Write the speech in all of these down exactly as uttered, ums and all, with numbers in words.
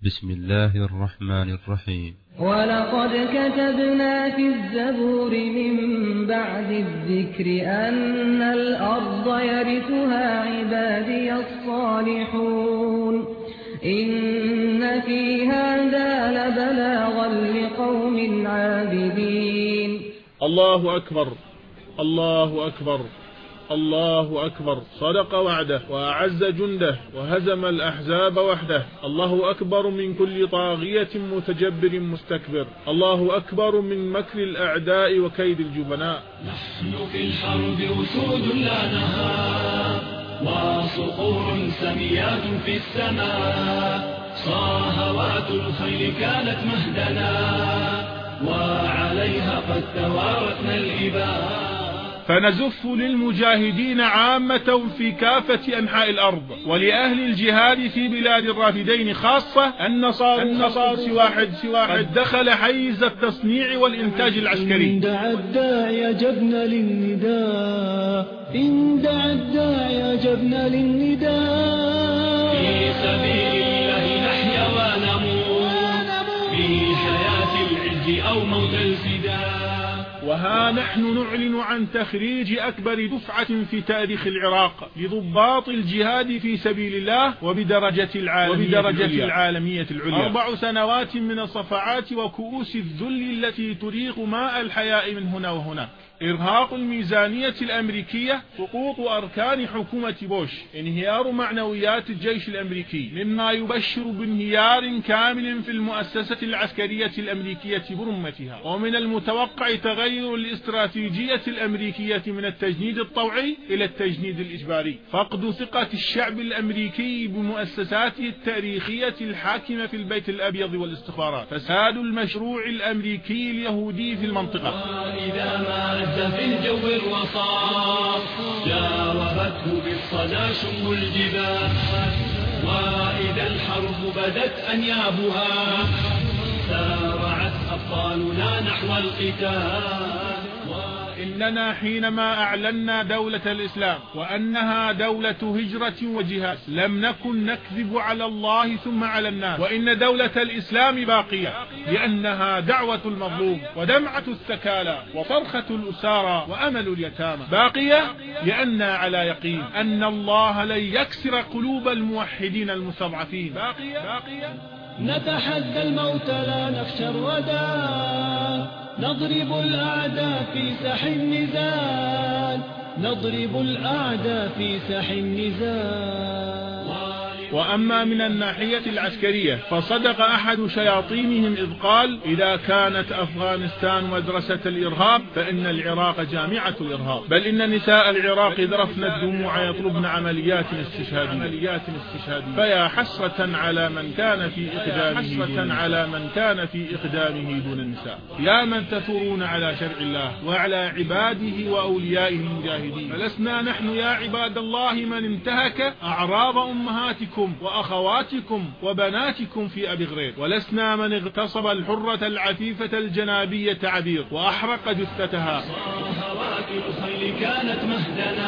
بسم الله الرحمن الرحيم. ولقد كتبنا في الزبور من بعد الذكر أن الأرض يرثها عبادي الصالحون إن في هذا لبلاغا لقوم عابدين. الله أكبر الله أكبر الله أكبر. صدق وعده وأعز جنده وهزم الأحزاب وحده. الله أكبر من كل طاغية متجبر مستكبر. الله أكبر من مكر الأعداء وكيد الجبناء. نحن في الحرب أسود لا نهاب وصقور سميات في السماء. صاهوات الخيل كانت مهدنا وعليها قد توارثنا الإباء. فنزف للمجاهدين عامة في كافة أنحاء الأرض ولأهل الجهاد في بلاد الرافدين خاصة أن صار النصر واحد قد دخل حيز التصنيع والإنتاج العسكري. إن دعا الداعي أجبنا للنداء إن دعا الداعي أجبنا للنداء. في سبيل الله نحيا ونموت في حياة العز أو موت الفداء. وها نحن نعلن عن تخريج أكبر دفعة في تاريخ العراق لضباط الجهاد في سبيل الله وبدرجة العالمية, وبدرجة العالمية العليا. أربع سنوات من الصفعات وكؤوس الذل التي تريق ماء الحياء من هنا وهناك. إرهاق الميزانية الأمريكية، سقوط أركان حكومة بوش، انهيار معنويات الجيش الأمريكي، مما يبشر بانهيار كامل في المؤسسة العسكرية الأمريكية برمتها. ومن المتوقع تغير الاستراتيجية الأمريكية من التجنيد الطوعي إلى التجنيد الإجباري. فقد ثقة الشعب الأمريكي بمؤسساته التاريخية الحاكمة في البيت الأبيض والاستخبارات. فساد المشروع الأمريكي اليهودي في المنطقة. في الجو الرصاص جاوبته بالصدى شم الجبال. وإذا الحرب بدت أنيابها سارعت أبطالنا نحو القتال. إننا حينما أعلنا دولة الإسلام وأنها دولة هجرة وجهاد لم نكن نكذب على الله ثم على الناس، وإن دولة الإسلام باقية لأنها دعوة المظلوم ودمعة الثكالى وصرخة الأسارى وأمل اليتامى. باقية لأننا على يقين أن الله لن يكسر قلوب الموحدين المستضعفين. باقية باقية نتحدى الموت لا نخشى الردى نضرب الأعداء في ساح النزال نضرب الأعداء في ساح النزال. وأما من الناحية العسكرية فصدق أحد شياطينهم إذ قال: إذا كانت أفغانستان مدرسة الإرهاب فإن العراق جامعة الإرهاب. بل إن نساء العراق ذرفن الدموع يطلبن عمليات استشهادية. فيا حسرة على من كان في إقدامه على من كان في إقدامه دون النساء. يا من تثورون على شرع الله وعلى عباده وأوليائه المجاهدين. فلسنا نحن يا عباد الله من انتهك أعراض أمهاتكم وأخواتكم وبناتكم في أبي غريب، ولسنا من اغتصب الحرة العفيفة الجنابية عبير وأحرق جثتها. صاهوات الخيل كانت مهدنا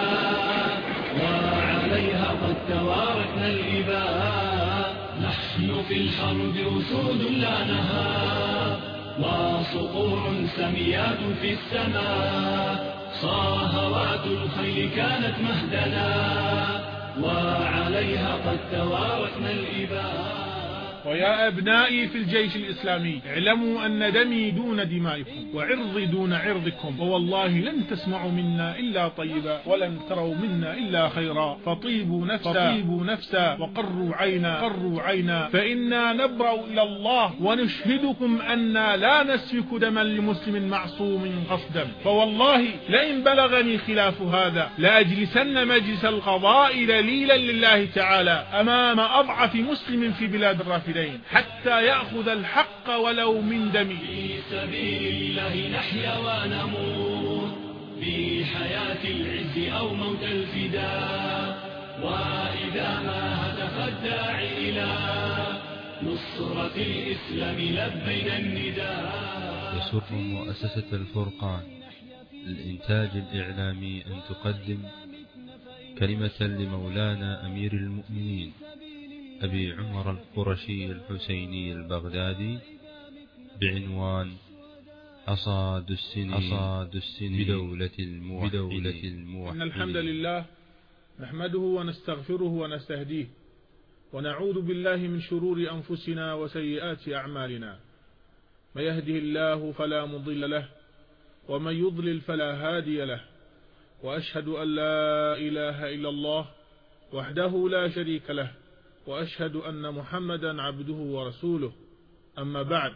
وعليها قد توارثنا الإباء. نحن في الحرب أسود لا نهاب وصقور سميات في السماء. صاهوات الخيل كانت مهدنا وعليها قد توارثنا الإباء. ويا أبنائي في الجيش الإسلامي اعلموا أن دمي دون دمائكم وعرضي دون عرضكم، ووالله لن تسمعوا منا إلا طيبا ولن تروا منا إلا خيرا. فطيبوا نفسا, فطيبوا نفسا وقروا عينا قروا عينا فإنا نبرأ إلى الله ونشهدكم أننا لا نسفك دما لمسلم معصوم قصدا. فوالله لئن بلغني خلاف هذا لأجلسن مجلس القضاء دليلا لله تعالى أمام أضعف مسلم في بلاد الرافدين حتى يأخذ الحق ولو من دمي. في سبيل الله نحيا ونموت في حياة العز أو موت الفداء. وإذا ما هتف الداعي إلى نصرة الإسلام لبينا النداء. يسر مؤسسة الفرقان للإنتاج الإعلامي أن تقدم كلمة لمولانا أمير المؤمنين أبي عمر القرشي الحسيني البغدادي بعنوان حصاد السنين, حصاد السنين بدولة الموحدين. إن الحمد لله نحمده ونستغفره ونستهديه ونعوذ بالله من شرور أنفسنا وسيئات أعمالنا. من يهده الله فلا مضل له ومن يضلل فلا هادي له، وأشهد أن لا إله إلا الله وحده لا شريك له، وأشهد أن محمدا عبده ورسوله. أما بعد،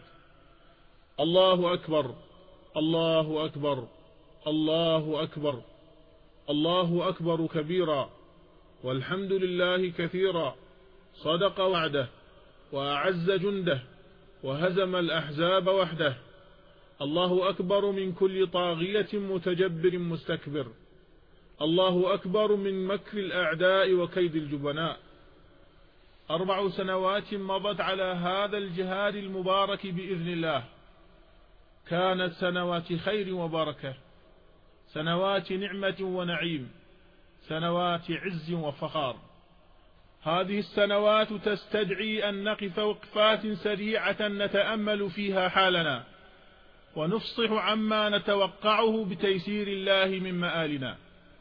الله أكبر الله أكبر الله أكبر الله أكبر كبيرا، والحمد لله كثيرا. صدق وعده وأعز جنده وهزم الأحزاب وحده. الله أكبر من كل طاغية متجبر مستكبر. الله أكبر من مكر الأعداء وكيد الجبناء. أربع سنوات مضت على هذا الجهاد المبارك بإذن الله، كانت سنوات خير وبركة، سنوات نعمة ونعيم، سنوات عز وفخار. هذه السنوات تستدعي أن نقف وقفات سريعة نتأمل فيها حالنا، ونفصح عما نتوقعه بتيسير الله من مآلنا.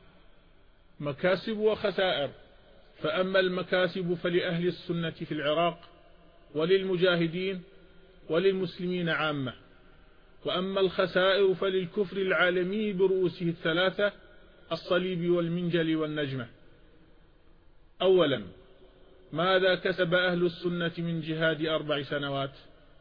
مكاسب وخسائر. فأما المكاسب فلأهل السنة في العراق وللمجاهدين وللمسلمين عامة، وأما الخسائر فللكفر العالمي برؤوسه الثلاثة: الصليب والمنجل والنجمة. أولا، ماذا كسب أهل السنة من جهاد أربع سنوات؟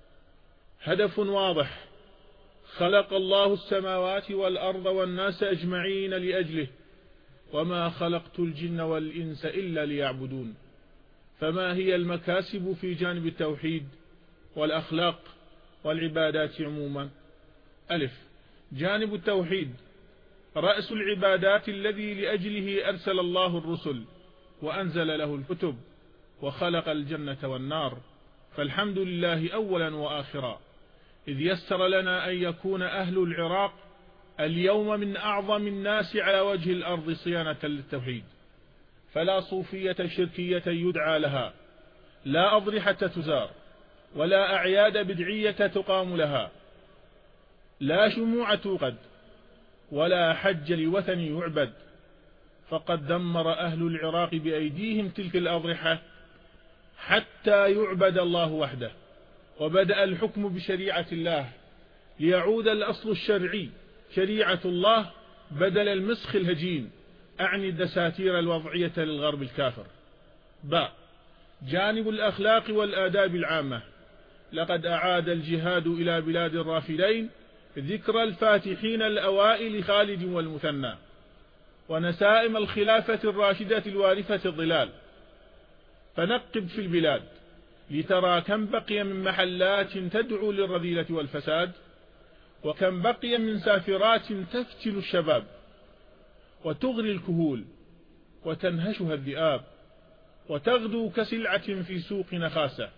هدف واضح: خلق الله السماوات والأرض والناس أجمعين لأجله، وما خلقت الجن والإنس إلا ليعبدون. فما هي المكاسب في جانب التوحيد والأخلاق والعبادات عموما؟ ألف، جانب التوحيد رأس العبادات الذي لأجله أرسل الله الرسل وأنزل له الكتب وخلق الجنة والنار، فالحمد لله أولا وآخرا، إذ يسر لنا أن يكون أهل العراق اليوم من أعظم الناس على وجه الأرض صيانة للتوحيد، فلا صوفية شركية يدعى لها، لا أضرحة تزار، ولا أعياد بدعية تقام لها، لا شموع توقد، ولا حج لوثن يعبد. فقد دمر أهل العراق بأيديهم تلك الأضرحة حتى يعبد الله وحده، وبدأ الحكم بشريعة الله ليعود الأصل الشرعي شريعة الله بدل المسخ الهجين، أعني الدساتير الوضعية للغرب الكافر. باء، جانب الأخلاق والآداب العامة. لقد أعاد الجهاد إلى بلاد الرافدين ذكر الفاتحين الأوائل خالد والمثنى، ونسائم الخلافة الراشدة الوارثة الظلال. فنقب في البلاد لترى كم بقي من محلات تدعو للرذيلة والفساد، وكم بقي من سافرات تفتل الشباب وتغري الكهول وتنهشها الذئاب وتغدو كسلعة في سوق نخاسة.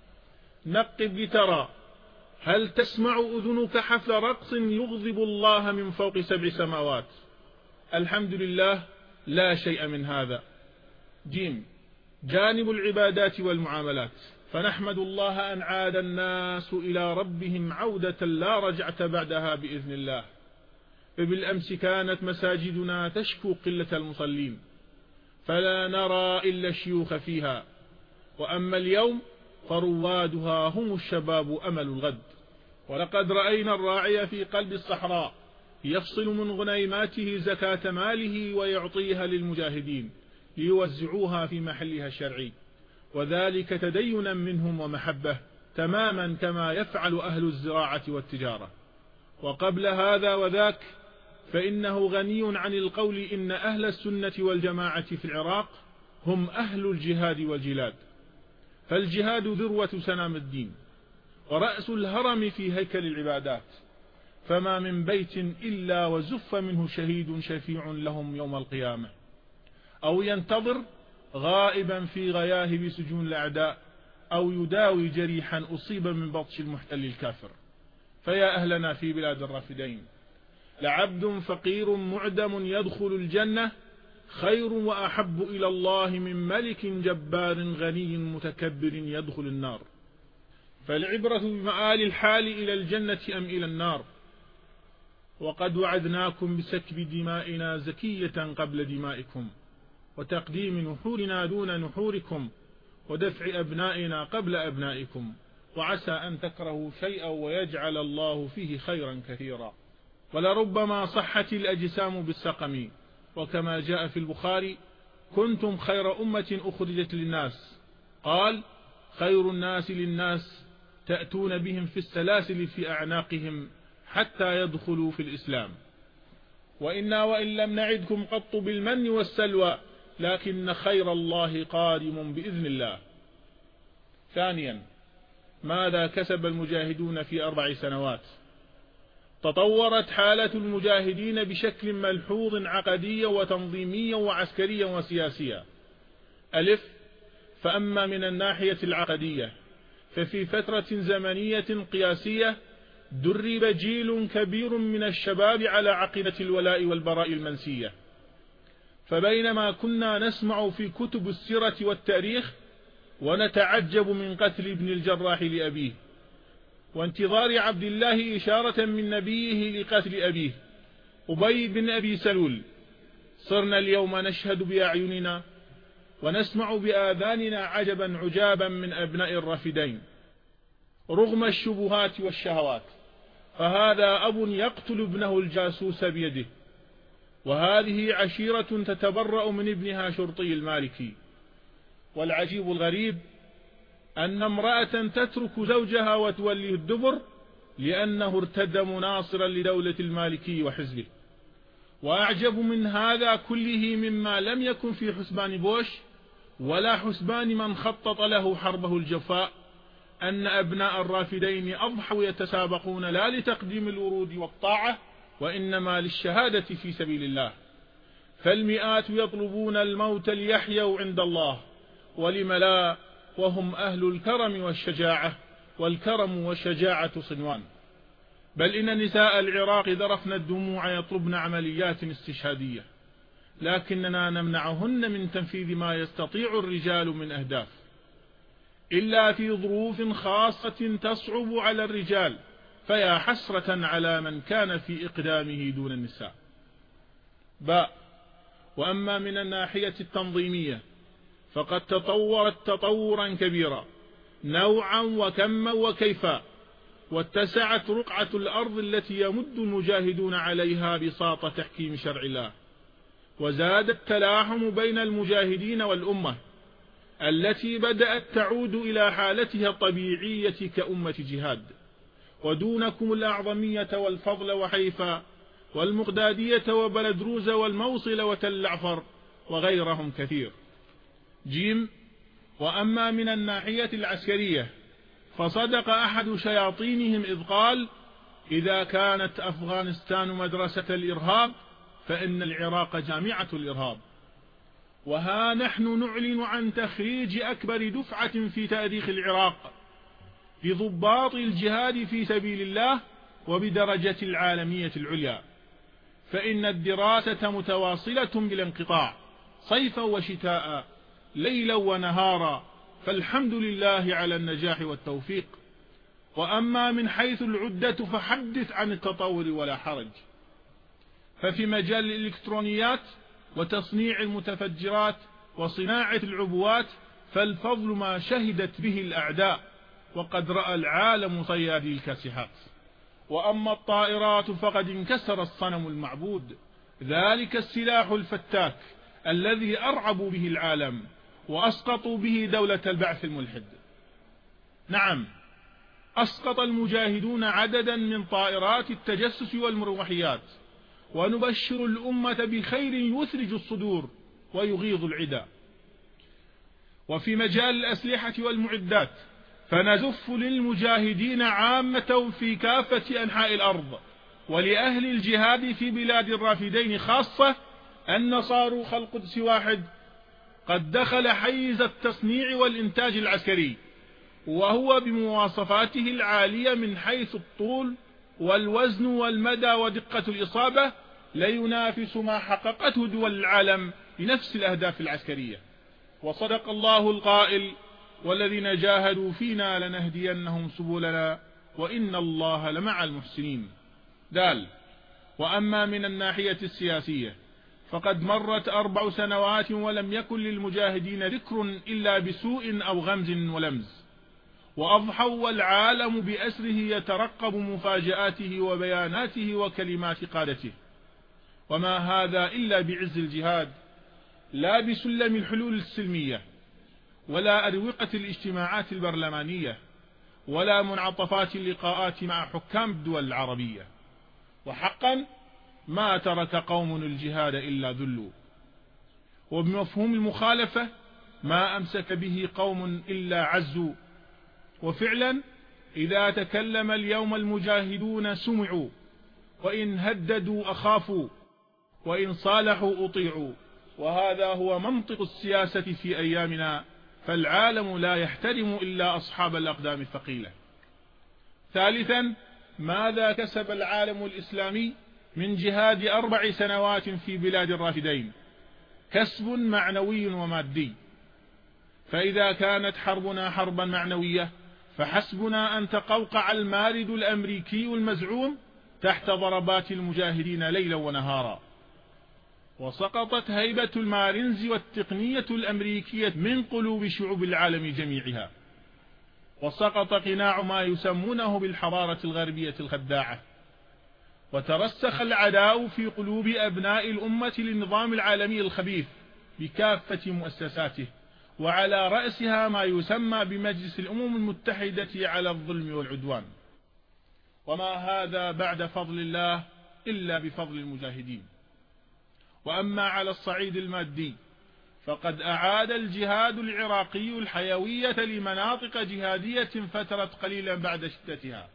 نقب لترى هل تسمع أذنك حفل رقص يغضب الله من فوق سبع سماوات. الحمد لله لا شيء من هذا. جيم، جانب العبادات والمعاملات. فنحمد الله أن عاد الناس إلى ربهم عودة لا رجعة بعدها بإذن الله. فبالأمس كانت مساجدنا تشكو قلة المصلين، فلا نرى إلا الشيوخ فيها، وأما اليوم فروادها هم الشباب أمل الغد. ولقد رأينا الراعي في قلب الصحراء يفصل من غنيماته زكاة ماله ويعطيها للمجاهدين ليوزعوها في محلها الشرعي، وذلك تدينا منهم ومحبة، تماما كما يفعل أهل الزراعة والتجارة. وقبل هذا وذاك فإنه غني عن القول إن أهل السنة والجماعة في العراق هم أهل الجهاد والجلاد. فالجهاد ذروة سنام الدين ورأس الهرم في هيكل العبادات، فما من بيت إلا وزف منه شهيد شفيع لهم يوم القيامة، أو ينتظر غائبا في غياهب سجون الأعداء، أو يداوي جريحا أصيب من بطش المحتل الكافر. فيا أهلنا في بلاد الرافدين، لعبد فقير معدم يدخل الجنة خير وأحب إلى الله من ملك جبار غني متكبر يدخل النار. فالعبرة بمآل الحال إلى الجنة أم إلى النار. وقد وعدناكم بسكب دمائنا زكية قبل دمائكم، وتقديم نحورنا دون نحوركم، ودفع أبنائنا قبل أبنائكم، وعسى أن تكرهوا شيئا ويجعل الله فيه خيرا كثيرا. ولربما صحت الأجسام بالسقم، وكما جاء في البخاري: كنتم خير أمة أخرجت للناس. قال: خير الناس للناس تأتون بهم في السلاسل في أعناقهم حتى يدخلوا في الإسلام. وإنا وإن لم نعدكم قط بالمن والسلوى، لكن خير الله قادم بإذن الله. ثانيا، ماذا كسب المجاهدون في أربع سنوات؟ تطورت حالة المجاهدين بشكل ملحوظ عقديا وتنظيميا وعسكريا وسياسيا. ألف: فأما من الناحية العقدية، ففي فترة زمنية قياسية درب جيل كبير من الشباب على عقيدة الولاء والبراء المنسية. فبينما كنا نسمع في كتب السيرة والتاريخ ونتعجب من قتل ابن الجراح لأبيه، وانتظار عبد الله إشارة من نبيه لقتل أبيه أبي بن أبي سلول، صرنا اليوم نشهد بأعيننا ونسمع بآذاننا عجبا عجابا من أبناء الرافدين رغم الشبهات والشهوات. فهذا أب يقتل ابنه الجاسوس بيده، وهذه عشيرة تتبرأ من ابنها شرطي المالكي. والعجيب الغريب أن امرأة تترك زوجها وتوليه الدبر لأنه ارتد مناصرا لدولة المالكي وحزبه. وأعجب من هذا كله مما لم يكن في حسبان بوش ولا حسبان من خطط له حربه الجفاء، أن أبناء الرافدين أضحوا يتسابقون لا لتقديم الورود والطاعة، وإنما للشهادة في سبيل الله. فالمئات يطلبون الموت ليحيوا عند الله، ولم لا، وهم أهل الكرم والشجاعة، والكرم والشجاعة صنوان. بل إن نساء العراق ذرفن الدموع يطلبن عمليات استشهادية، لكننا نمنعهن من تنفيذ ما يستطيع الرجال من أهداف، إلا في ظروف خاصة تصعب على الرجال، فيا حسرة على من كان في إقدامه دون النساء. باء: وأما من الناحية التنظيمية فقد تطورت تطورا كبيرا نوعا وكما وكيفا، واتسعت رقعة الأرض التي يمد المجاهدون عليها بساط تحكيم شرع الله، وزاد التلاحم بين المجاهدين والأمة التي بدأت تعود إلى حالتها الطبيعية كأمة جهاد. ودونكم الأعظمية والفضل وحيفا والمقدادية وبلدروز والموصل وتل عفر وغيرهم كثير. جيم: وأما من الناحية العسكرية فصدق أحد شياطينهم إذ قال: إذا كانت أفغانستان مدرسة الإرهاب فإن العراق جامعة الإرهاب. وها نحن نعلن عن تخريج أكبر دفعة في تاريخ العراق لضباط الجهاد في سبيل الله وبدرجة العالمية العليا، فإن الدراسة متواصلة بلا انقطاع صيفا وشتاء ليلا ونهارا، فالحمد لله على النجاح والتوفيق. وأما من حيث العدة فحدث عن التطور ولا حرج. ففي مجال الإلكترونيات وتصنيع المتفجرات وصناعة العبوات فالفضل ما شهدت به الأعداء، وقد رأى العالم صيادي الكاسحات. وأما الطائرات فقد انكسر الصنم المعبود، ذلك السلاح الفتاك الذي أرعبوا به العالم وأسقطوا به دولة البعث الملحد. نعم، أسقط المجاهدون عددا من طائرات التجسس والمروحيات، ونبشر الأمة بخير يثلج الصدور ويغيظ العدا. وفي مجال الأسلحة والمعدات فنزف للمجاهدين عامة في كافة أنحاء الأرض، ولأهل الجهاد في بلاد الرافدين خاصة، أن صاروخ القدس واحد قد دخل حيز التصنيع والإنتاج العسكري، وهو بمواصفاته العالية من حيث الطول والوزن والمدى ودقة الإصابة لينافس ما حققته دول العالم بنفس الأهداف العسكرية. وصدق الله القائل: والذين جاهدوا فينا لنهدينهم سبلنا وإن الله لمع المحسنين. دال. وأما من الناحية السياسية فقد مرت أربع سنوات ولم يكن للمجاهدين ذكر إلا بسوء أو غمز ولمز، وأضحوا والعالم بأسره يترقب مفاجآته وبياناته وكلمات قادته، وما هذا إلا بعز الجهاد، لا بسلم الحلول السلمية، ولا أروقة الاجتماعات البرلمانية، ولا منعطفات اللقاءات مع حكام الدول العربية. وحقا ما ترك قوم الجهاد إلا ذلوا، وبمفهوم المخالفة ما أمسك به قوم إلا عزوا. وفعلا إذا تكلم اليوم المجاهدون سمعوا، وإن هددوا أخافوا، وإن صالحوا أطيعوا، وهذا هو منطق السياسة في أيامنا، فالعالم لا يحترم إلا أصحاب الأقدام الثقيلة. ثالثا، ماذا كسب العالم الإسلامي من جهاد أربع سنوات في بلاد الرافدين؟ كسب معنوي ومادي. فإذا كانت حربنا حربا معنوية فحسبنا أن تقوقع المارد الأمريكي المزعوم تحت ضربات المجاهدين ليلا ونهارا، وسقطت هيبة المارينز والتقنية الأمريكية من قلوب شعوب العالم جميعها، وسقط قناع ما يسمونه بالحضارة الغربية الخداعة، وترسخ العداء في قلوب أبناء الأمة للنظام العالمي الخبيث بكافة مؤسساته، وعلى رأسها ما يسمى بمجلس الأمم المتحدة على الظلم والعدوان. وما هذا بعد فضل الله إلا بفضل المجاهدين. وأما على الصعيد المادي فقد أعاد الجهاد العراقي الحيوية لمناطق جهادية فترت قليلا بعد شدتها،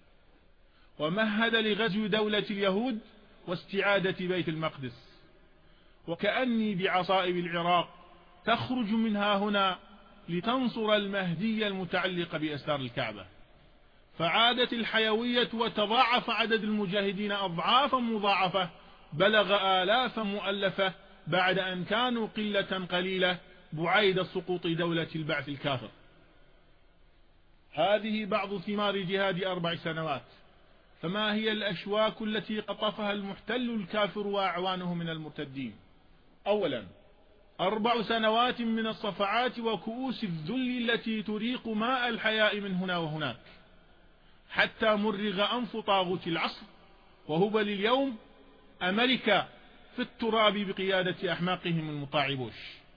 ومهد لغزو دولة اليهود واستعادة بيت المقدس، وكأني بعصائب العراق تخرج منها هنا لتنصر المهدي المتعلق بأسرار الكعبة. فعادت الحيوية وتضاعف عدد المجاهدين أضعافا مضاعفة، بلغ آلاف مؤلفة بعد أن كانوا قلة قليلة بعيد سقوط دولة البعث الكافر. هذه بعض ثمار جهاد أربع سنوات. فما هي الأشواك التي قطفها المحتل الكافر وأعوانه من المرتدين؟ أولا، أربع سنوات من الصفعات وكؤوس الذل التي تريق ماء الحياء من هنا وهناك، حتى مرغ أنف طاغوت العصر وهبل اليوم أمريكا في التراب بقيادة أحماقهم المطاع بوش.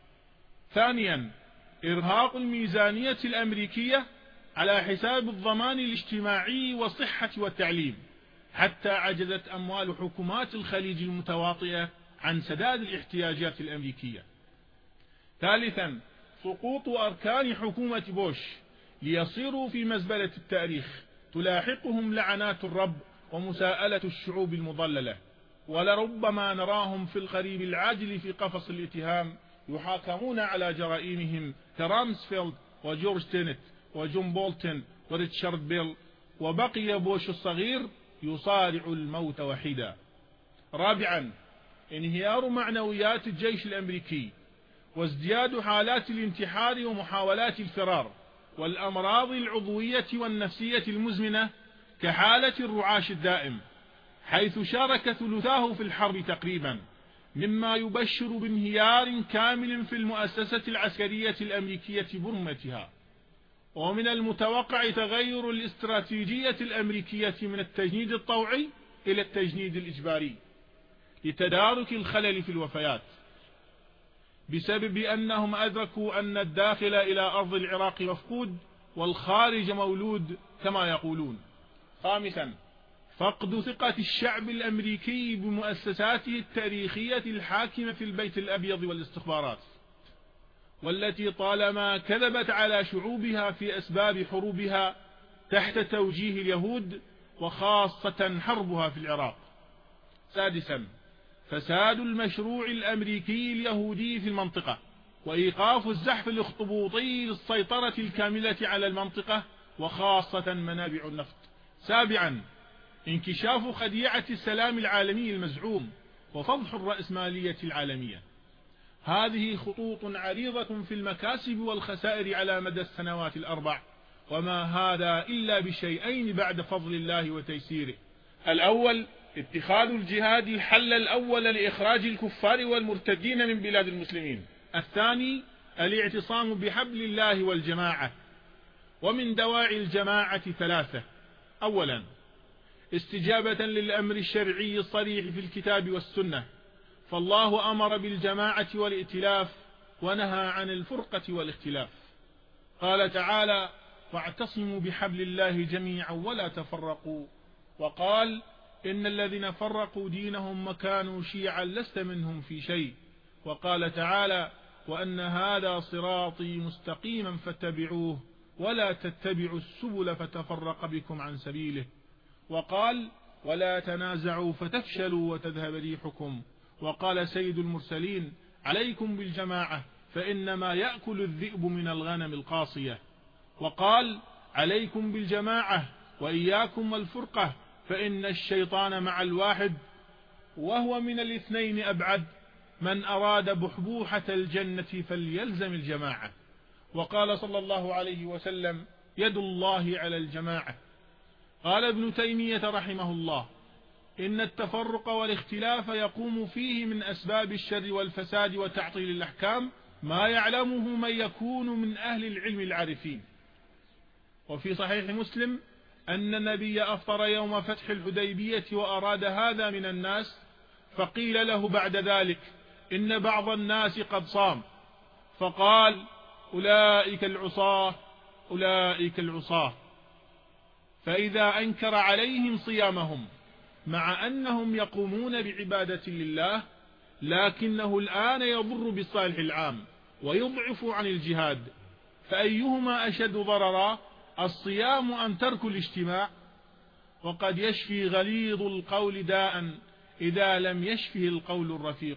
ثانيا، إرهاق الميزانية الأمريكية على حساب الضمان الاجتماعي والصحة والتعليم، حتى عجزت أموال حكومات الخليج المتواطئة عن سداد الاحتياجات الأمريكية. ثالثا، سقوط أركان حكومة بوش ليصيروا في مزبلة التاريخ تلاحقهم لعنات الرب ومساءلة الشعوب المضللة، ولربما نراهم في القريب العاجل في قفص الاتهام يحاكمون على جرائمهم كرامسفيلد وجورج تينت وجون بولتون وريتشارد بيل، وبقي بوش الصغير يصارع الموت وحيدا. رابعا، انهيار معنويات الجيش الأمريكي، وازدياد حالات الانتحار ومحاولات الفرار، والأمراض العضوية والنفسية المزمنة كحالة الرعاش الدائم، حيث شارك ثلثاه في الحرب تقريبا، مما يبشر بانهيار كامل في المؤسسة العسكرية الأمريكية برمتها. ومن المتوقع تغير الاستراتيجية الأمريكية من التجنيد الطوعي إلى التجنيد الإجباري لتدارك الخلل في الوفيات، بسبب أنهم أدركوا أن الداخل إلى أرض العراق مفقود والخارج مولود كما يقولون. خامسا، فقد ثقة الشعب الأمريكي بمؤسساته التاريخية الحاكمة في البيت الأبيض والاستخبارات، والتي طالما كذبت على شعوبها في أسباب حروبها تحت توجيه اليهود، وخاصة حربها في العراق. سادسا، فساد المشروع الأمريكي اليهودي في المنطقة، وإيقاف الزحف الاخطبوطي للسيطرة الكاملة على المنطقة وخاصة منابع النفط. سابعا، انكشاف خديعة السلام العالمي المزعوم وفضح الرأسمالية العالمية. هذه خطوط عريضة في المكاسب والخسائر على مدى السنوات الأربع، وما هذا إلا بشيئين بعد فضل الله وتيسيره. الأول اتخاذ الجهاد الحل الأول لإخراج الكفار والمرتدين من بلاد المسلمين. الثاني الاعتصام بحبل الله والجماعة. ومن دواعي الجماعة ثلاثة: أولا استجابة للأمر الشرعي الصريح في الكتاب والسنة، فالله أمر بالجماعة والائتلاف ونهى عن الفرقة والاختلاف. قال تعالى: واعتصموا بحبل الله جميعا ولا تفرقوا. وقال: إن الذين فرقوا دينهم وكانوا شيعا لست منهم في شيء. وقال تعالى: وأن هذا صراطي مستقيما فاتبعوه ولا تتبعوا السبل فتفرق بكم عن سبيله. وقال: ولا تنازعوا فتفشلوا وتذهب ريحكم. وقال سيد المرسلين: عليكم بالجماعة فإنما يأكل الذئب من الغنم القاصية. وقال: عليكم بالجماعة وإياكم والفرقة فإن الشيطان مع الواحد وهو من الاثنين أبعد، من أراد بحبوحة الجنة فليلزم الجماعة. وقال صلى الله عليه وسلم: يد الله على الجماعة. قال ابن تيمية رحمه الله: إن التفرق والاختلاف يقوم فيه من أسباب الشر والفساد وتعطيل الأحكام ما يعلمه من يكون من أهل العلم العارفين. وفي صحيح مسلم أن النبي أفطر يوم فتح الحديبية وأراد هذا من الناس، فقيل له بعد ذلك: إن بعض الناس قد صام، فقال: أولئك العصاة أولئك العصاة. فإذا أنكر عليهم صيامهم مع أنهم يقومون بعبادة لله، لكنه الآن يضر بالصالح العام ويضعف عن الجهاد، فأيهما أشد ضررا، الصيام أم ترك الاجتماع؟ وقد يشفي غليظ القول داء إذا لم يشفه القول الرفيق.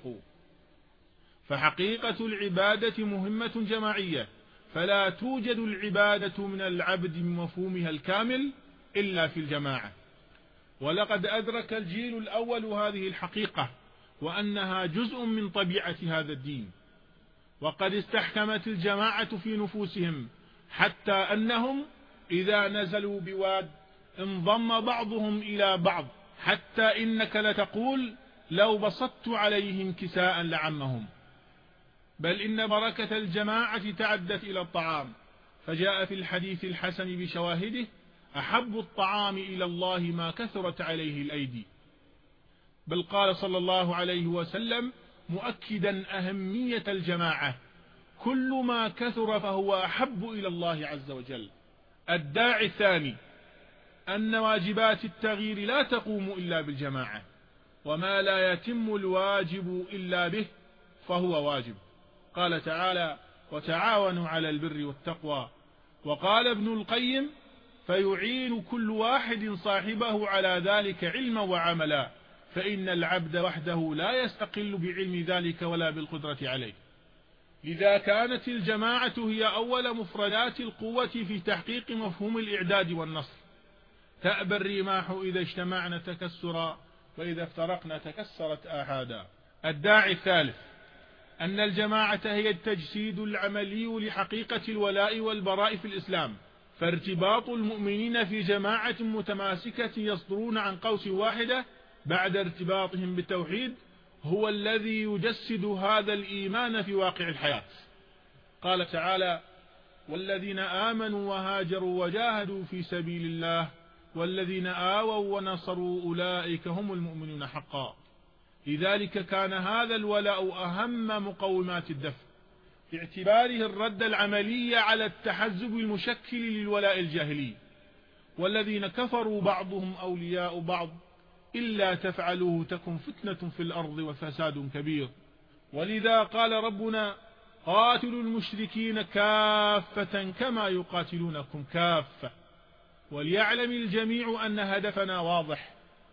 فحقيقة العبادة مهمة جماعية، فلا توجد العبادة من العبد بمفهومها الكامل إلا في الجماعة. ولقد أدرك الجيل الأول هذه الحقيقة، وأنها جزء من طبيعة هذا الدين، وقد استحكمت الجماعة في نفوسهم حتى أنهم إذا نزلوا بواد انضم بعضهم إلى بعض، حتى إنك لتقول: لو بسطت عليهم كساء لعمهم. بل إن بركة الجماعة تعدت إلى الطعام، فجاء في الحديث الحسن بشواهده: أحب الطعام إلى الله ما كثرت عليه الأيدي. بل قال صلى الله عليه وسلم مؤكدا أهمية الجماعة: كل ما كثر فهو أحب إلى الله عز وجل. الداعي الثاني أن واجبات التغيير لا تقوم إلا بالجماعة، وما لا يتم الواجب إلا به فهو واجب. قال تعالى: وتعاونوا على البر والتقوى. وقال ابن القيم: فيعين كل واحد صاحبه على ذلك علما وعملا، فإن العبد وحده لا يستقل بعلم ذلك ولا بالقدرة عليه. لذا كانت الجماعة هي أول مفردات القوة في تحقيق مفهوم الإعداد والنصر. تأبى الرماح إذا اجتمعنا تكسرا، وإذا افترقنا تكسرت آحادا. الداعي الثالث أن الجماعة هي التجسيد العملي لحقيقة الولاء والبراء في الإسلام، فارتباط المؤمنين في جماعة متماسكة يصدرون عن قوس واحدة بعد ارتباطهم بالتوحيد هو الذي يجسد هذا الإيمان في واقع الحياة. قال تعالى: والذين آمنوا وهاجروا وجاهدوا في سبيل الله والذين آووا ونصروا أولئك هم المؤمنون حقا. لذلك كان هذا الولاء أهم مقومات الدفع، باعتباره الرد العملي على التحزب المشكل للولاء الجاهلي. والذين كفروا بعضهم أولياء بعض إلا تفعلوه تكن فتنة في الأرض وفساد كبير. ولذا قال ربنا: قاتلوا المشركين كافة كما يقاتلونكم كافة. وليعلم الجميع أن هدفنا واضح: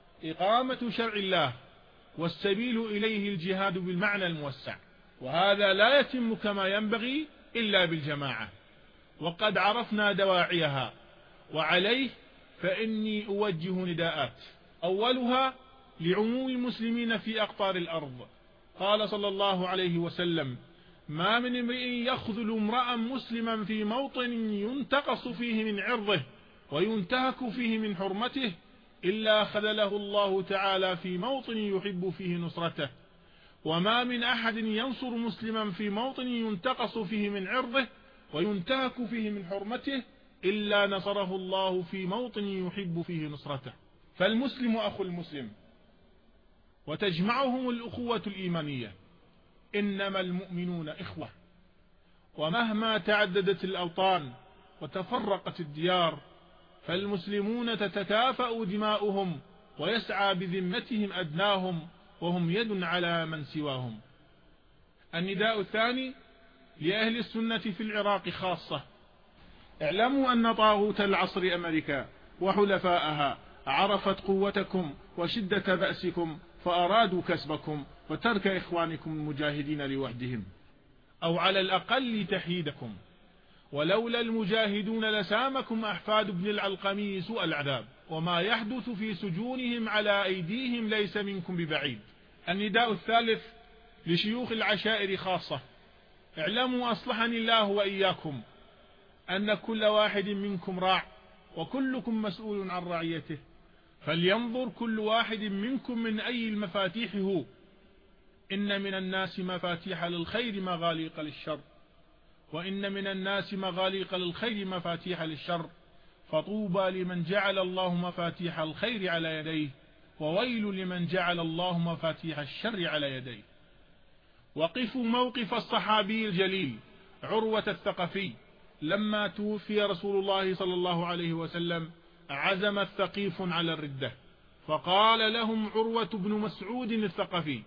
إقامة شرع الله، والسبيل إليه الجهاد بالمعنى الموسع، وهذا لا يتم كما ينبغي إلا بالجماعة. وقد عرفنا دواعيها، وعليه فإني أوجه نداءات. أولها لعموم المسلمين في أقطار الأرض، قال صلى الله عليه وسلم: ما من امرئ يخذل امرأ مسلما في موطن ينتقص فيه من عرضه وينتهك فيه من حرمته إلا خذله الله تعالى في موطن يحب فيه نصرته، وما من أحد ينصر مسلما في موطن ينتقص فيه من عرضه وينتهك فيه من حرمته إلا نصره الله في موطن يحب فيه نصرته. فالمسلم أخو المسلم، وتجمعهم الأخوة الإيمانية، إنما المؤمنون إخوة. ومهما تعددت الأوطان وتفرقت الديار فالمسلمون تتكافأ دماؤهم ويسعى بذمتهم أدناهم وهم يد على من سواهم. النداء الثاني لأهل السنة في العراق خاصة: اعلموا أن طاغوت العصر أمريكا وحلفاءها عرفت قوتكم وشدة بأسكم فأرادوا كسبكم وترك إخوانكم المجاهدين لوحدهم، أو على الأقل تحييدكم، ولولا المجاهدون لسامكم أحفاد ابن العلقمي سوء العذاب، وما يحدث في سجونهم على أيديهم ليس منكم ببعيد. النداء الثالث لشيوخ العشائر خاصة: اعلموا أصلحني الله وإياكم أن كل واحد منكم راع وكلكم مسؤول عن رعيته، فلينظر كل واحد منكم من أي المفاتيح هو، إن من الناس مفاتيح للخير مغاليق للشر، وإن من الناس مغاليق للخير مفاتيح للشر، فطوبى لمن جعل الله مفاتيح الخير على يديه، وويل لمن جعل الله مفاتيح الشر على يديه. وقفوا موقف الصحابي الجليل عروة الثقفي لما توفي رسول الله صلى الله عليه وسلم، عزم الثقيف على الردة، فقال لهم عروة بن مسعود الثقفي: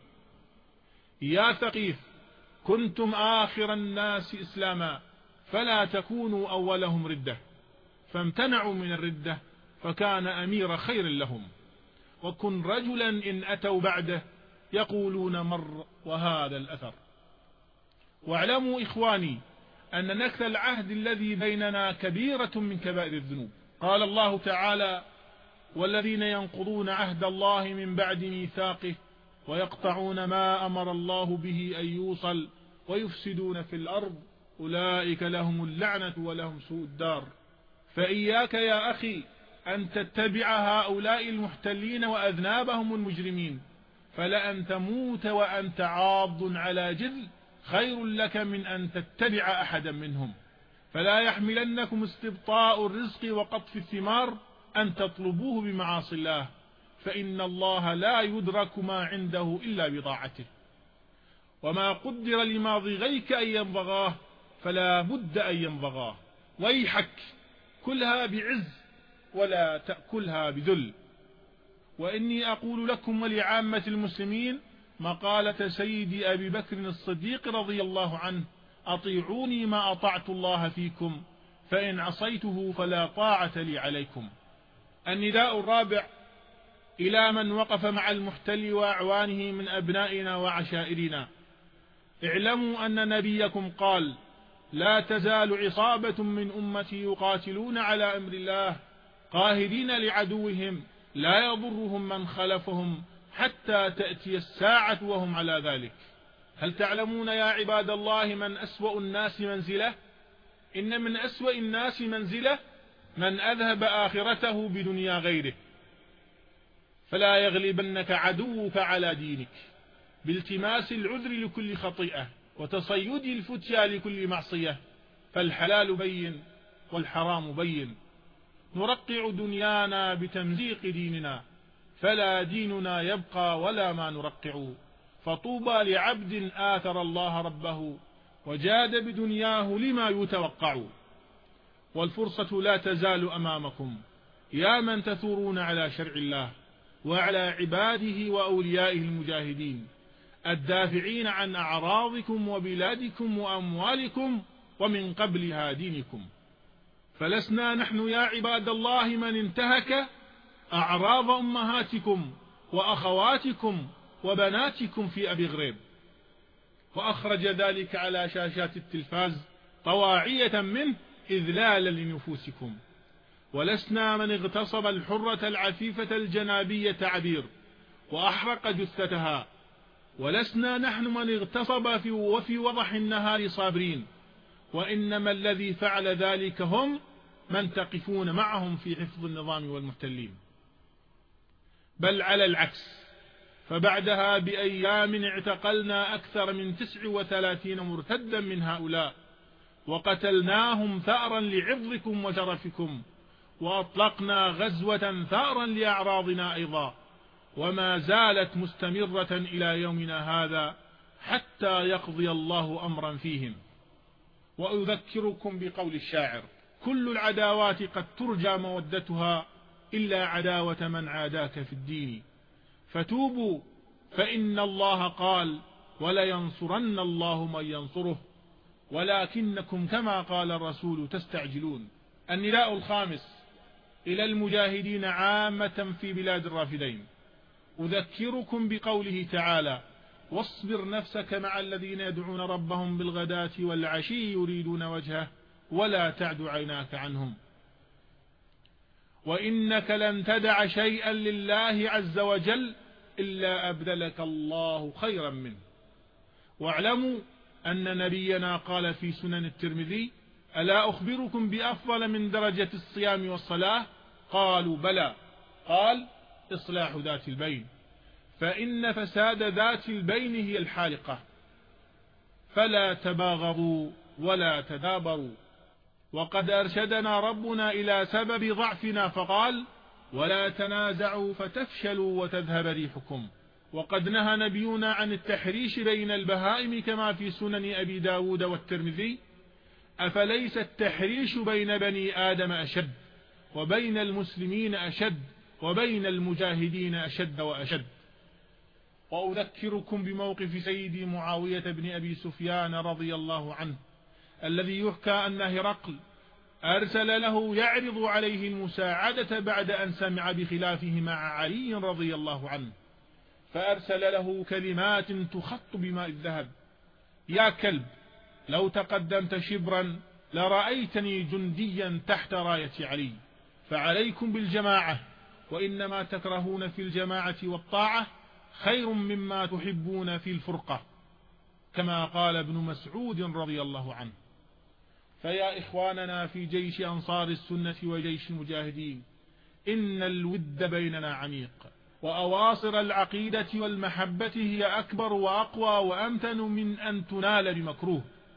يا ثقيف، كنتم آخر الناس إسلاما فلا تكونوا أولهم ردة، فامتنعوا من الردة فكان أمير خير لهم، وكن رجلا إن أتوا بعده يقولون مر وهذا الأثر. واعلموا إخواني أن نكث العهد الذي بيننا كبيرة من كبائر الذنوب. قال الله تعالى: والذين ينقضون عهد الله من بعد ميثاقه ويقطعون ما أمر الله به أن يوصل ويفسدون في الأرض أولئك لهم اللعنة ولهم سوء الدار. فإياك يا أخي أن تتبع هؤلاء المحتلين وأذنابهم المجرمين، فلأن تموت وأنت عاض على جذل خير لك من أن تتبع أحدا منهم. فلا يحملنكم استبطاء الرزق وقطف الثمار أن تطلبوه بمعاصي الله، فإن الله لا يدرك ما عنده إلا بطاعته، وما قدر لماضغيك أن ينبغاه فلا بد أن ينبغاه. ويحك، كلها بعز ولا تأكلها بذل. وإني أقول لكم ولعامة المسلمين مقالة سيدي أبي بكر الصديق رضي الله عنه: أطيعوني ما أطعت الله فيكم، فإن عصيته فلا طاعة لي عليكم. النداء الرابع إلى من وقف مع المحتل وأعوانه من أبنائنا وعشائرنا: اعلموا أن نبيكم قال: لا تزال عصابة من أمتي يقاتلون على أمر الله قاهدين لعدوهم لا يضرهم من خلفهم حتى تأتي الساعة وهم على ذلك. هل تعلمون يا عباد الله من أسوأ الناس منزلة؟ إن من أسوأ الناس منزلة من أذهب آخرته بدنيا غيره. فلا يغلبنك عدوك على دينك بالتماس العذر لكل خطيئة وتصيد الفتيا لكل معصية، فالحلال بين والحرام بين. نرقع دنيانا بتمزيق ديننا، فلا ديننا يبقى ولا ما نرقع. فطوبى لعبد آثر الله ربه وجاد بدنياه لما يتوقع. والفرصة لا تزال أمامكم يا من تثورون على شرع الله وعلى عباده وأوليائه المجاهدين الدافعين عن أعراضكم وبلادكم وأموالكم ومن قبلها دينكم. فلسنا نحن يا عباد الله من انتهك أعراض أمهاتكم وأخواتكم وبناتكم في أبي غريب وأخرج ذلك على شاشات التلفاز طواعية منه إذلالا لنفوسكم. ولسنا من اغتصب الحرة العفيفة الجنابية عبير وأحرق جثتها، ولسنا نحن من اغتصب في وفي وضح النهار صابرين، وإنما الذي فعل ذلك هم من تقفون معهم في حفظ النظام والمحتلين. بل على العكس، فبعدها بأيام اعتقلنا أكثر من تسع وثلاثين مرتدا من هؤلاء، وقتلناهم ثأرا لعرضكم وشرفكم، وأطلقنا غزوة ثأرا لأعراضنا أيضا، وما زالت مستمرة إلى يومنا هذا حتى يقضي الله أمرا فيهم. وأذكركم بقول الشاعر: كل العداوات قد ترجى مودتها إلا عداوة من عاداك في الدين، فتوبوا فإن الله قال: ولينصرن الله من ينصره، ولكنكم كما قال الرسول تستعجلون. النداء الخامس إلى المجاهدين عامة في بلاد الرافدين. أذكركم بقوله تعالى: واصبر نفسك مع الذين يدعون ربهم بالغداة والعشي يريدون وجهه ولا تعد عيناك عنهم، وإنك لن تدع شيئا لله عز وجل إلا أبدلك الله خيرا منه. واعلموا أن نبينا قال في سنن الترمذي: ألا أخبركم بأفضل من درجة الصيام والصلاة؟ قالوا بلى. قال: إصلاح ذات البين، فإن فساد ذات البين هي الحالقة، فلا تباغضوا ولا تدابروا. وقد أرشدنا ربنا إلى سبب ضعفنا فقال: ولا تنازعوا فتفشلوا وتذهب ريحكم. وقد نهى نبينا عن التحريش بين البهائم كما في سنن أبي داود والترمذي: أفليس التحريش بين بني آدم أشد، وبين المسلمين أشد، وبين المجاهدين أشد وأشد. وأذكركم بموقف سيدي معاوية بن أبي سفيان رضي الله عنه، الذي يحكى أن هرقل أرسل له يعرض عليه المساعدة بعد أن سمع بخلافه مع علي رضي الله عنه، فأرسل له كلمات تخط بماء الذهب: يا كلب، لو تقدمت شبرا لرأيتني جنديا تحت راية علي، فعليكم بالجماعة، وإنما تكرهون في الجماعة والطاعة خير مما تحبون في الفرقة، كما قال ابن مسعود رضي الله عنه. فيا إخواننا في جيش أنصار السنة وجيش المجاهدين، إن الود بيننا عميق، وأواصر العقيدة والمحبة هي أكبر وأقوى وأمتن من أن تنال بمكروه.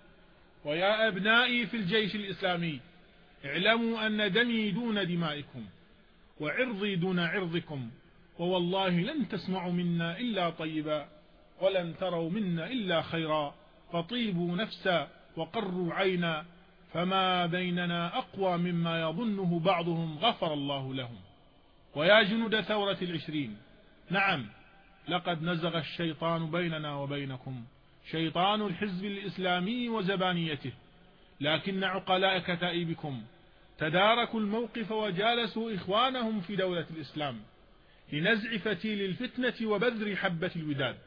ويا أبنائي في الجيش الإسلامي، اعلموا أن دمي دون دمائكم، وعرضي دون عرضكم، ووالله لن تسمعوا منا إلا طيبا، ولن تروا منا إلا خيرا، فطيبوا نفسا وقروا عينا، فما بيننا أقوى مما يظنه بعضهم، غفر الله لهم. ويا جنود ثورة العشرين، نعم، لقد نزغ الشيطان بيننا وبينكم، شيطان الحزب الإسلامي وزبانيته، لكن عقلاء كتائبكم تداركوا الموقف وجالسوا إخوانهم في دولة الإسلام لنزع فتيل الفتنة وبذر حبة الوداد،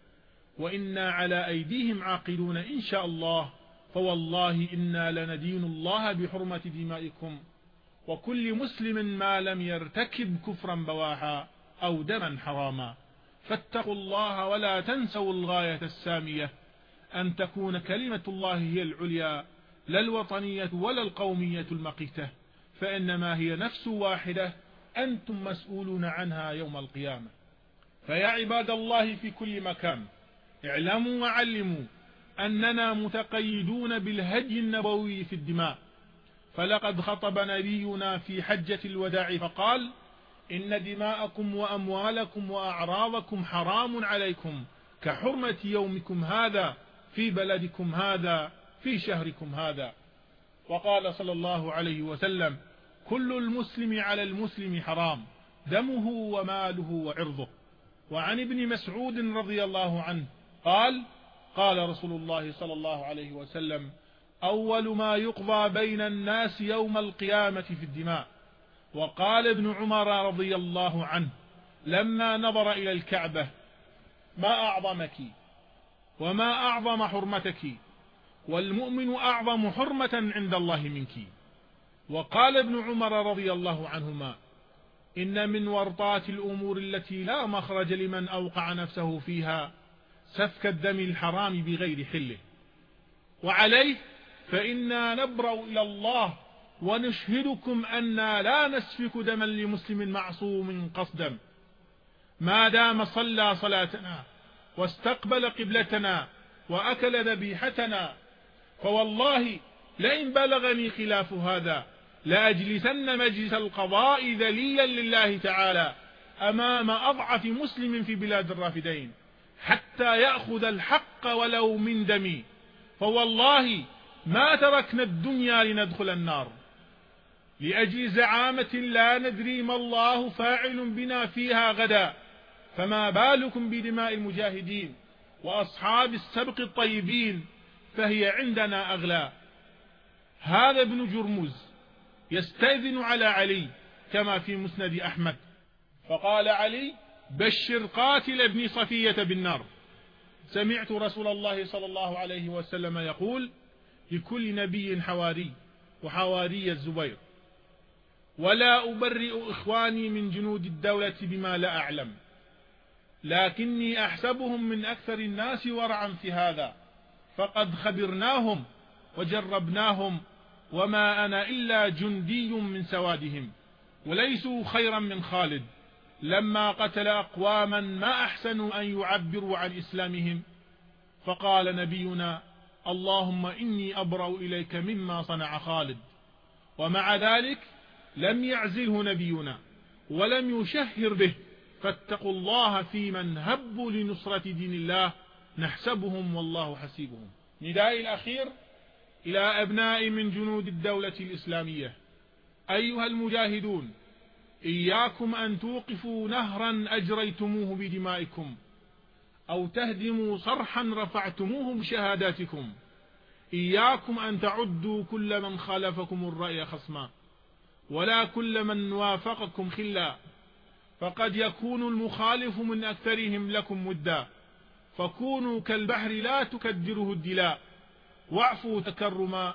وإنا على أيديهم عاقلون إن شاء الله، فوالله إنا لندين الله بحرمة دمائكم وكل مسلم ما لم يرتكب كفرا بواحا أو دما حراما. فاتقوا الله ولا تنسوا الغاية السامية، أن تكون كلمة الله هي العليا، لا الوطنية ولا القومية المقيتة، فإنما هي نفس واحدة أنتم مسؤولون عنها يوم القيامة. فيا عباد الله في كل مكان، اعلموا وعلموا أننا متقيدون بالهدي النبوي في الدماء، فلقد خطب نبينا في حجة الوداع فقال: إن دماءكم وأموالكم وأعراضكم حرام عليكم كحرمة يومكم هذا في بلدكم هذا في شهركم هذا. وقال صلى الله عليه وسلم: كل المسلم على المسلم حرام، دمه وماله وعرضه. وعن ابن مسعود رضي الله عنه قال: قال رسول الله صلى الله عليه وسلم: أول ما يقضى بين الناس يوم القيامة في الدماء. وقال ابن عمر رضي الله عنه لما نظر إلى الكعبة: ما أعظمك وما أعظم حرمتك، والمؤمن أعظم حرمة عند الله منك. وقال ابن عمر رضي الله عنهما: إن من ورطات الأمور التي لا مخرج لمن أوقع نفسه فيها سفك الدم الحرام بغير حله. وعليه فإنا نبرأ إلى الله ونشهدكم أننا لا نسفك دما لمسلم معصوم قصدا ما دام صلى صلاتنا واستقبل قبلتنا وأكل ذبيحتنا، فوالله لئن بلغني خلاف هذا لأجلسن مجلس القضاء ذليلا لله تعالى أمام أضعف مسلم في بلاد الرافدين حتى يأخذ الحق ولو من دمي، فوالله ما تركنا الدنيا لندخل النار لأجل زعامة لا ندري ما الله فاعل بنا فيها غدا، فما بالكم بدماء المجاهدين وأصحاب السبق الطيبين فهي عندنا أغلى. هذا ابن جرمز يستأذن على علي كما في مسند أحمد، فقال علي: بشر قاتل ابن صفية بالنار. سمعت رسول الله صلى الله عليه وسلم يقول: لكل نبي حواري، وحواري الزبير. ولا أبرئ إخواني من جنود الدولة بما لا أعلم، لكني أحسبهم من أكثر الناس ورعا في هذا، فقد خبرناهم وجربناهم، وما أنا إلا جندي من سوادهم، وليسوا خيرا من خالد لما قتل أقواما ما أحسنوا أن يعبروا عن إسلامهم. فقال نبينا: اللهم إني أبرأ إليك مما صنع خالد. ومع ذلك لم يعزله نبينا ولم يشهر به، فاتقوا الله في من هبوا لنصرة دين الله، نحسبهم والله حسيبهم. ندائي الأخير إلى أبناء من جنود الدولة الإسلامية: أيها المجاهدون، إياكم أن توقفوا نهرا أجريتموه بدمائكم، أو تهدموا صرحا رفعتموه بشهاداتكم. إياكم أن تعدوا كل من خالفكم الرأي خصما، ولا كل من وافقكم خلا، فقد يكون المخالف من أكثرهم لكم مدا، فكونوا كالبحر لا تكدره الدلاء، واعفوا تكرما،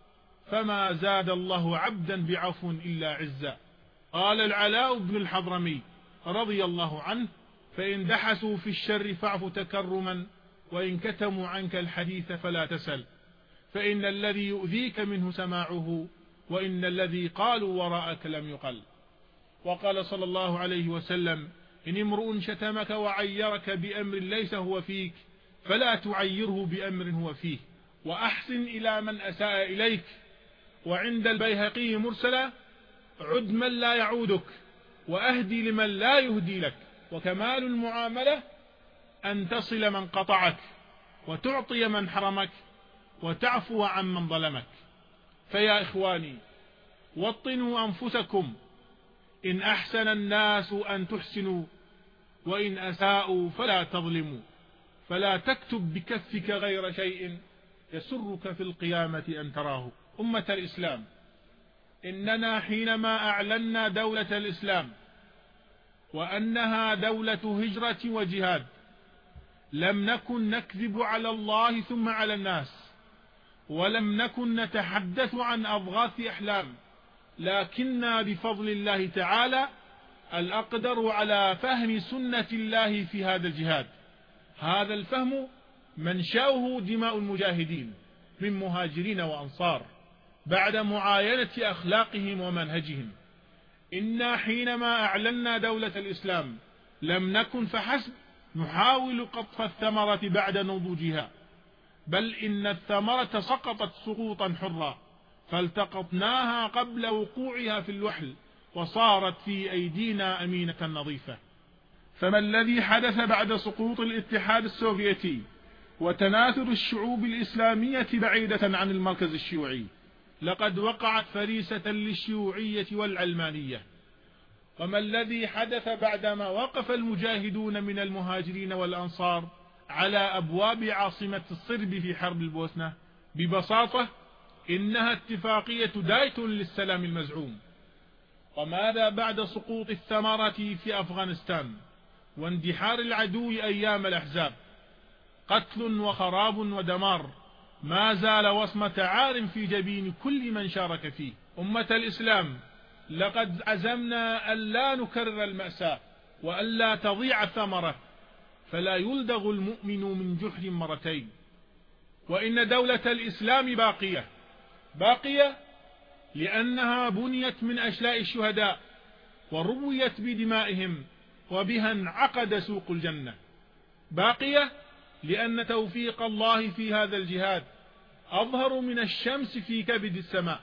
فما زاد الله عبدا بعفو إلا عزا. قال العلاء بن الحضرمي رضي الله عنه: فإن دحسوا في الشر فاعف تكرما، وإن كتموا عنك الحديث فلا تسل، فإن الذي يؤذيك منه سماعه، وإن الذي قالوا وراءك لم يقل. وقال صلى الله عليه وسلم: إن امرؤ شتمك وعيرك بأمر ليس هو فيك فلا تعيره بأمر هو فيه، وأحسن إلى من أساء إليك. وعند البيهقي مرسلا: عد من لا يعودك، وأهدي لمن لا يهدي لك. وكمال المعاملة أن تصل من قطعك، وتعطي من حرمك، وتعفو عن من ظلمك. فيا إخواني، وطنوا أنفسكم، إن أحسن الناس أن تحسنوا، وإن أساءوا فلا تظلموا، فلا تكتب بكفك غير شيء يسرك في القيامة أن تراه. أمة الإسلام، إننا حينما أعلنا دولة الإسلام وأنها دولة هجرة وجهاد لم نكن نكذب على الله ثم على الناس، ولم نكن نتحدث عن أضغاث أحلام، لكننا بفضل الله تعالى الأقدر على فهم سنة الله في هذا الجهاد. هذا الفهم منشأه دماء المجاهدين من مهاجرين وأنصار بعد معاينة أخلاقهم ومنهجهم. إنا حينما أعلنا دولة الإسلام لم نكن فحسب نحاول قطف الثمرة بعد نضوجها، بل إن الثمرة سقطت سقوطا حرا، فالتقطناها قبل وقوعها في اللحل، وصارت في أيدينا أمينة نظيفة. فما الذي حدث بعد سقوط الاتحاد السوفيتي وتناثر الشعوب الإسلامية بعيدة عن المركز الشيوعي؟ لقد وقعت فريسة للشيوعية والعلمانية. وما الذي حدث بعدما وقف المجاهدون من المهاجرين والأنصار على أبواب عاصمة الصرب في حرب البوسنة؟ ببساطة إنها اتفاقية دايتون للسلام المزعوم. وماذا بعد سقوط الثمرة في أفغانستان واندحار العدو أيام الأحزاب؟ قتل وخراب ودمار ما زال وصمة عار في جبين كل من شارك فيه. أمة الإسلام، لقد عزمنا ألا نكرر المأساة وألا تضيع الثمرة، فلا يلدغ المؤمن من جحر مرتين. وإن دولة الإسلام باقية، باقية لأنها بنيت من أشلاء الشهداء ورويت بدمائهم، وبها انعقد سوق الجنة. باقية لأن توفيق الله في هذا الجهاد أظهر من الشمس في كبد السماء.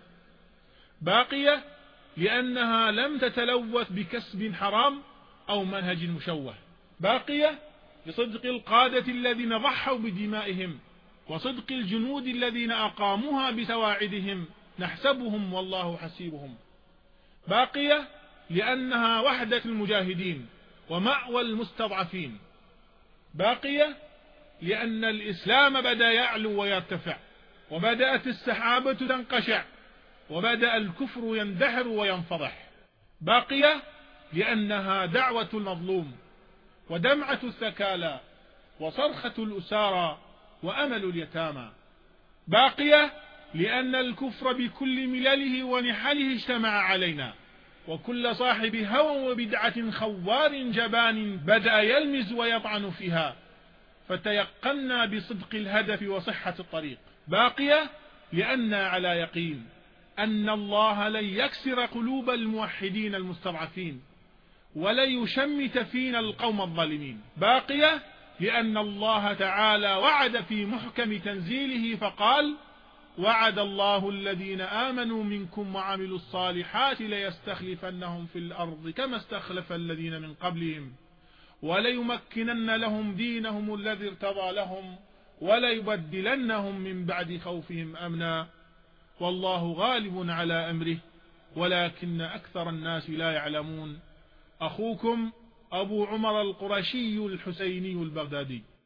باقية لأنها لم تتلوث بكسب حرام أو منهج مشوه. باقية لصدق القادة الذين ضحوا بدمائهم، وصدق الجنود الذين أقاموها بسواعدهم، نحسبهم والله حسيبهم. باقية لأنها وحدة المجاهدين ومأوى المستضعفين. باقية لأن الإسلام بدأ يعلو ويرتفع، وبدأت السحابة تنقشع، وبدأ الكفر يندحر وينفضح. باقية لأنها دعوة المظلوم ودمعة الثكالى وصرخة الأسارى وأمل اليتامى. باقية لأن الكفر بكل ملله ونحله اجتمع علينا، وكل صاحب هوى وبدعة خوار جبان بدأ يلمز ويطعن فيها، فتيقنا بصدق الهدف وصحة الطريق. باقية لأننا على يقين أن الله لن يكسر قلوب الموحدين المستضعفين، ولن يشمت فينا القوم الظالمين. باقية لأن الله تعالى وعد في محكم تنزيله فقال: وعد الله الذين آمنوا منكم وعملوا الصالحات ليستخلفنهم في الأرض كما استخلف الذين من قبلهم وليمكنن لهم دينهم الذي ارتضى لهم وليبدلنهم من بعد خوفهم أمنا والله غالب على أمره ولكن أكثر الناس لا يعلمون. أخوكم أبو عمر القرشي الحسيني البغدادي.